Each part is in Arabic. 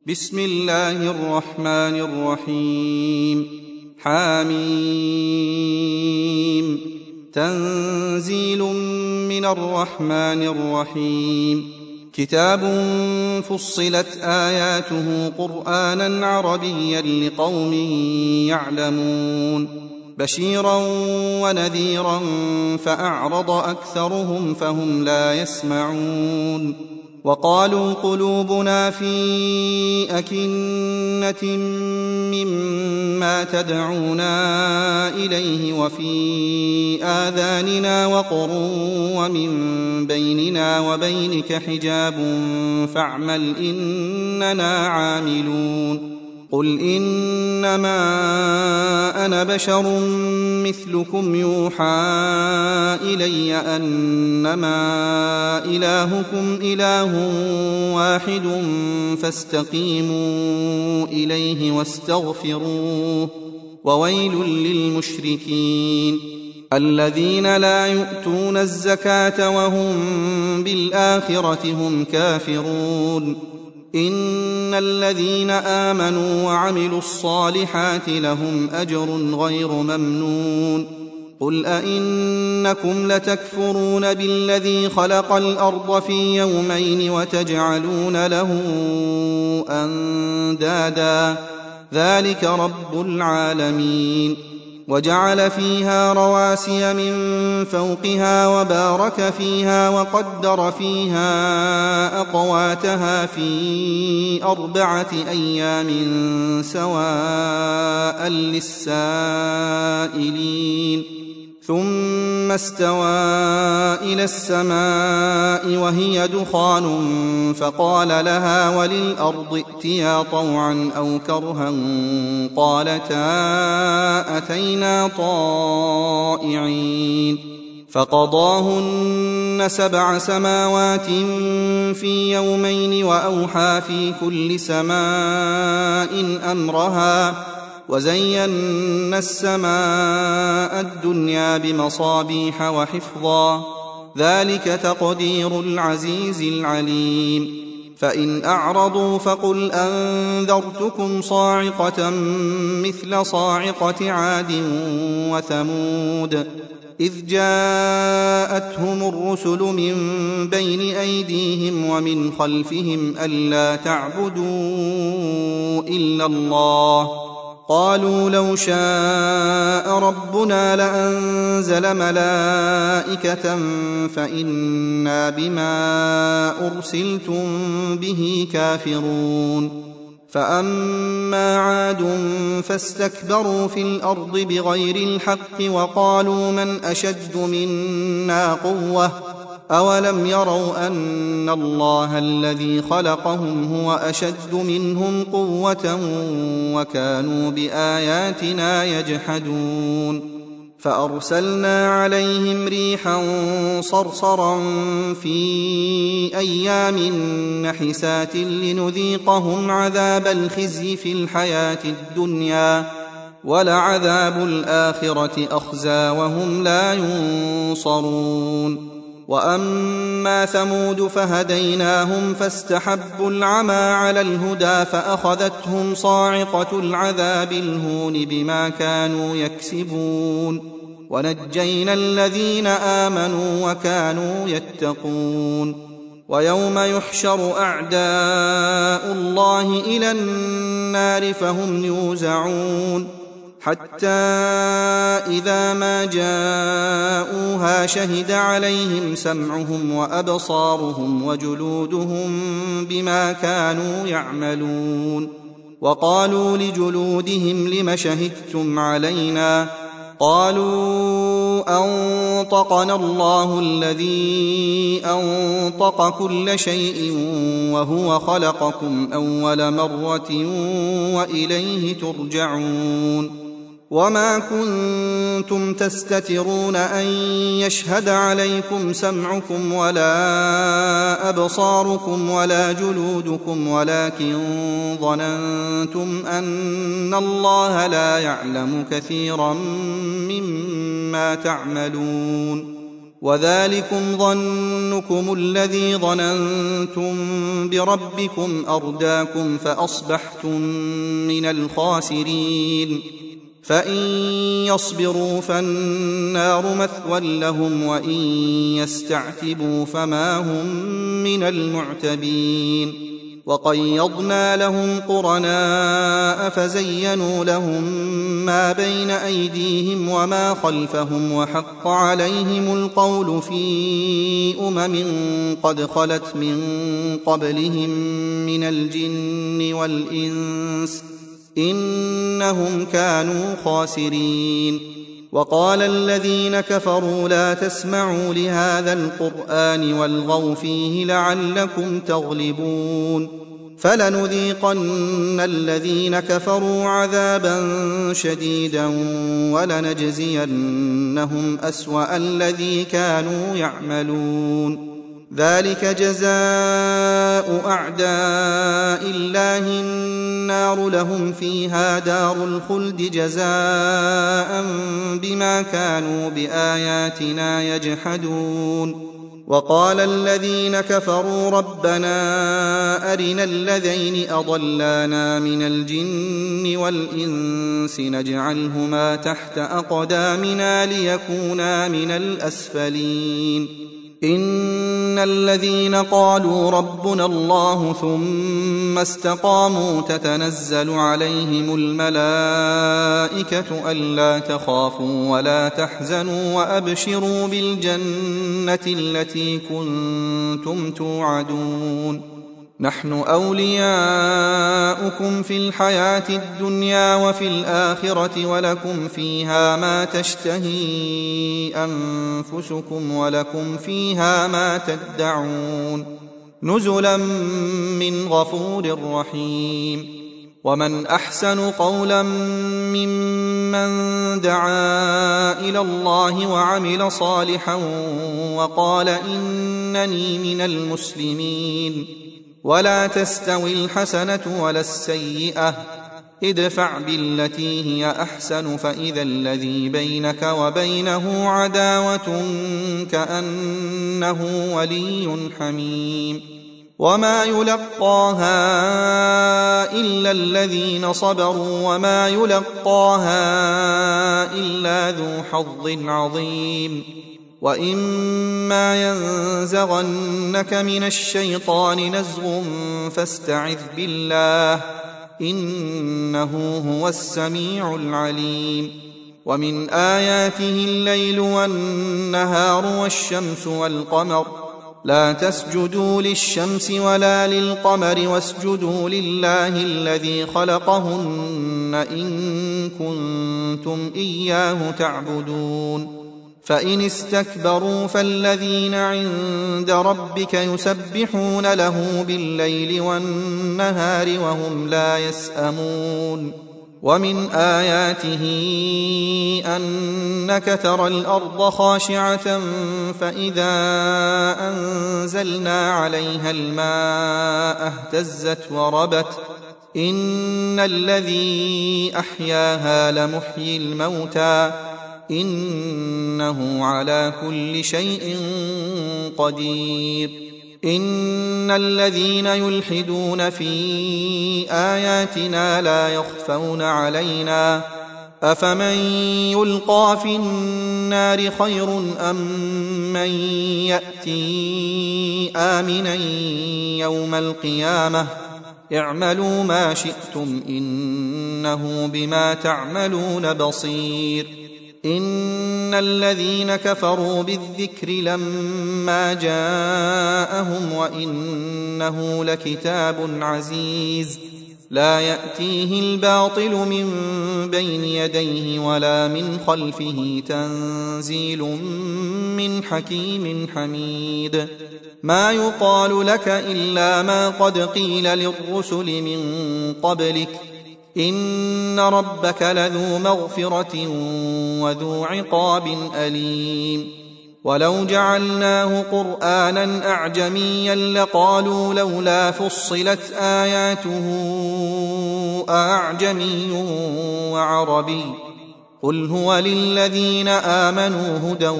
بسم الله الرحمن الرحيم. حميم. تنزيل من الرحمن الرحيم. كتاب فصلت آياته قرآنا عربيا لقوم يعلمون بشيرا ونذيرا فأعرض أكثرهم فهم لا يسمعون وقالوا قلوبنا في أكنة مما تدعونا إليه وفي آذاننا وقر ومن بيننا وبينك حجاب فاعمل إننا عاملون قل إنما أنا بشر مثلكم يوحى إلي أنما إلهكم إله واحد فاستقيموا إليه واستغفروه وويل للمشركين الذين لا يؤتون الزكاة وهم بالآخرة هم كافرون إن الذين آمنوا وعملوا الصالحات لهم أجر غير ممنون قل أئنكم لتكفرون بالذي خلق الأرض في يومين وتجعلون له أندادا ذلك رب العالمين وجعل فيها رواسي من فوقها وبارك فيها وقدر فيها أقواتها في 4 أيام سواء للسائلين ثم استوى إلى السماء وهي دخان فقال لها وللأرض ائتيا طوعا أو كرها قالتا أتينا طائعين فقضاهن 7 سماوات في يومين وأوحى في كل سماء أمرها وزينا السماء الدنيا بمصابيح وحفظا ذلك تقدير العزيز العليم فإن أعرضوا فقل أنذرتكم صاعقة مثل صاعقة عاد وثمود إذ جاءتهم الرسل من بين أيديهم ومن خلفهم ألا تعبدوا إلا الله قالوا لو شاء ربنا لأنزل ملائكة فإنا بما أرسلتم به كافرون فأما عاد فاستكبروا في الأرض بغير الحق وقالوا من أشد منا قوة أولم يروا أن الله الذي خلقهم هو أشد منهم قوة وكانوا بآياتنا يجحدون فأرسلنا عليهم ريحا صرصرا في أيام نحسات لنذيقهم عذاب الخزي في الحياة الدنيا ولعذاب الآخرة أخزى وهم لا ينصرون وأما ثمود فهديناهم فاستحبوا العمى على الهدى فأخذتهم صاعقة العذاب الهون بما كانوا يكسبون ونجينا الذين آمنوا وكانوا يتقون ويوم يحشر أعداء الله إلى النار فهم يوزعون حتى إذا ما جاءوها شهد عليهم سمعهم وأبصارهم وجلودهم بما كانوا يعملون وقالوا لجلودهم لم شهدتم علينا قالوا أنطقنا الله الذي أنطق كل شيء وهو خلقكم أول مرة وإليه ترجعون وما كنتم تستترون أن يشهد عليكم سمعكم ولا أبصاركم ولا جلودكم ولكن ظننتم أن الله لا يعلم كثيرا مما تعملون وذلكم ظنكم الذي ظننتم بربكم أرداكم فأصبحتم من الخاسرين فإن يصبروا فالنار مثوى لهم وإن يستعتبوا فما هم من المعتبين وقيضنا لهم قرناء فزينوا لهم ما بين أيديهم وما خلفهم وحق عليهم القول في قد خلت من قبلهم من الجن والإنس إنهم كانوا خاسرين وقال الذين كفروا لا تسمعوا لهذا القرآن والغوا فيه لعلكم تغلبون فلنذيقن الذين كفروا عذابا شديدا ولنجزينهم أسوأ الذي كانوا يعملون ذلك جزاء أعداء الله النار لهم فيها دار الخلد جزاء بما كانوا بآياتنا يجحدون وقال الذين كفروا ربنا أرنا الذين أضلانا من الجن والإنس نجعلهما تحت أقدامنا ليكونا من الأسفلين إن الذين قالوا ربنا الله ثم استقاموا تتنزل عليهم الملائكة ألا تخافوا ولا تحزنوا وأبشروا بالجنة التي كنتم توعدون نحن أولياؤكم في الحياة الدنيا وفي الآخرة ولكم فيها ما تشتهي أنفسكم ولكم فيها ما تدعون نزلا من غفور رحيم ومن أحسن قولا ممن دعا إلى الله وعمل صالحا وقال إنني من المسلمين ولا تستوي الحسنة ولا السيئة ادفع بالتي هي أحسن فإذا الذي بينك وبينه عداوة كأنه ولي حميم وما يلقاها إلا الذين صبروا وما يلقاها إلا ذو حظ عظيم وإما ينزغنك من الشيطان نزغ فاستعذ بالله إنه هو السميع العليم ومن آياته الليل والنهار والشمس والقمر لا تسجدوا للشمس ولا للقمر واسجدوا لله الذي خلقهن إن كنتم إياه تعبدون فإن استكبروا فالذين عند ربك يسبحون له بالليل والنهار وهم لا يسأمون ومن آياته أنك ترى الأرض خاشعة فإذا أنزلنا عليها الماء اهتزت وربت إن الذي أحياها لمحيي الموتى إنه على كل شيء قدير إن الذين يلحدون في آياتنا لا يخفون علينا أفمن يلقى في النار خير أم من يأتي آمنا يوم القيامة اعملوا ما شئتم إنه بما تعملون بصير إن الذين كفروا بالذكر لما جاءهم وإنه لكتاب عزيز لا يأتيه الباطل من بين يديه ولا من خلفه تنزيل من حكيم حميد ما يقال لك إلا ما قد قيل للرسل من قبلك إن ربك لذو مغفرة وذو عقاب أليم ولو جعلناه قرآنا أعجميا لقالوا لولا فصلت آياته أعجمي وعربي قل هو للذين آمنوا هدى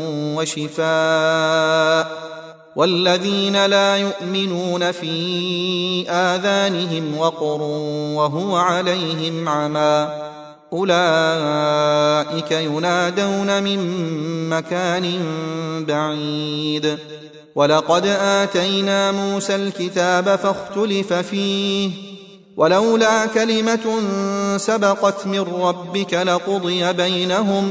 وشفاء والذين لا يؤمنون في آذانهم وقر وهو عليهم عمى أولئك ينادون من مكان بعيد ولقد آتينا موسى الكتاب فاختلف فيه ولولا كلمة سبقت من ربك لقضي بينهم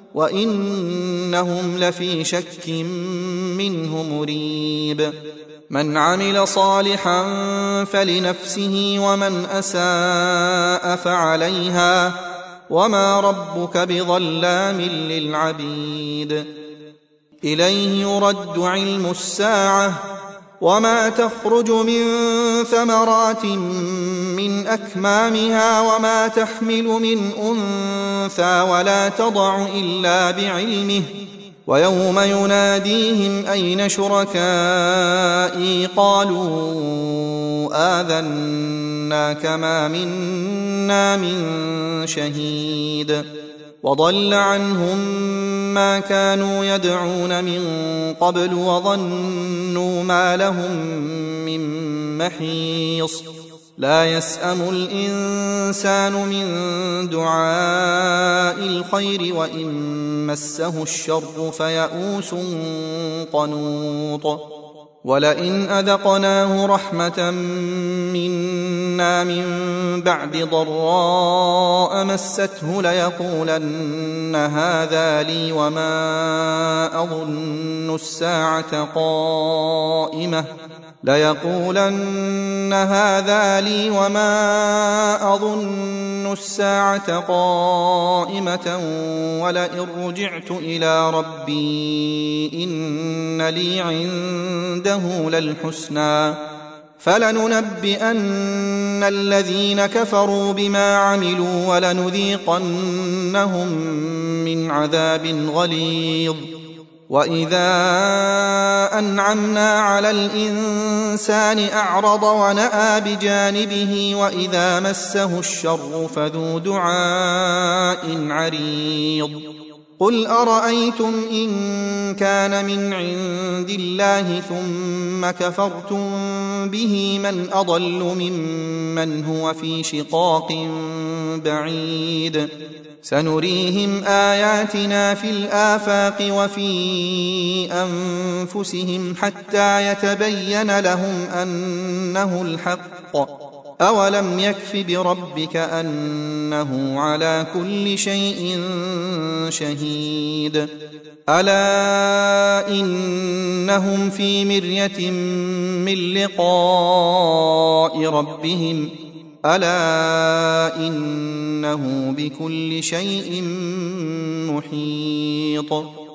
وإنهم لفي شك منه مريب من عمل صالحا فلنفسه ومن أساء فعليها وما ربك بظلام للعبيد إليه يرد علم الساعة وما تخرج من ثمرات من أكمامها وما تحمل من أنثى ولا تضع إلا بعلمه ويوم يناديهم أين شركائي قالوا آذناك ما منا من شهيد وضل عنهم ما كانوا يدعون من قبل وظنوا ما لهم من محيص لا يسأم الإنسان من دعاء الخير وإن مسه الشر فيئوس قنوط ولئن أذقناه رحمة منا من بعد ضراء مسته ليقولن هذا لي وما أظن الساعة قائمة ولئن رجعت إلى ربي إن لي عنده للحسنى فلننبئن الذين كفروا بما عملوا ولنذيقنهم من عذاب غليظ وإذا أنعمنا على الإنسان أعرض ونأى بجانبه وإذا مسه الشر فذو دعاء عريض قل أرأيتم إن كان من عند الله ثم كفرتم به من أضل ممن هو في شقاق بعيد سنريهم آياتنا في الآفاق وفي أنفسهم حتى يتبين لهم أنه الحق أولم يكف بربك أنه على كل شيء شهيد ألا إنهم في مرية من لقاء ربهم ألا إنه بكل شيء محيط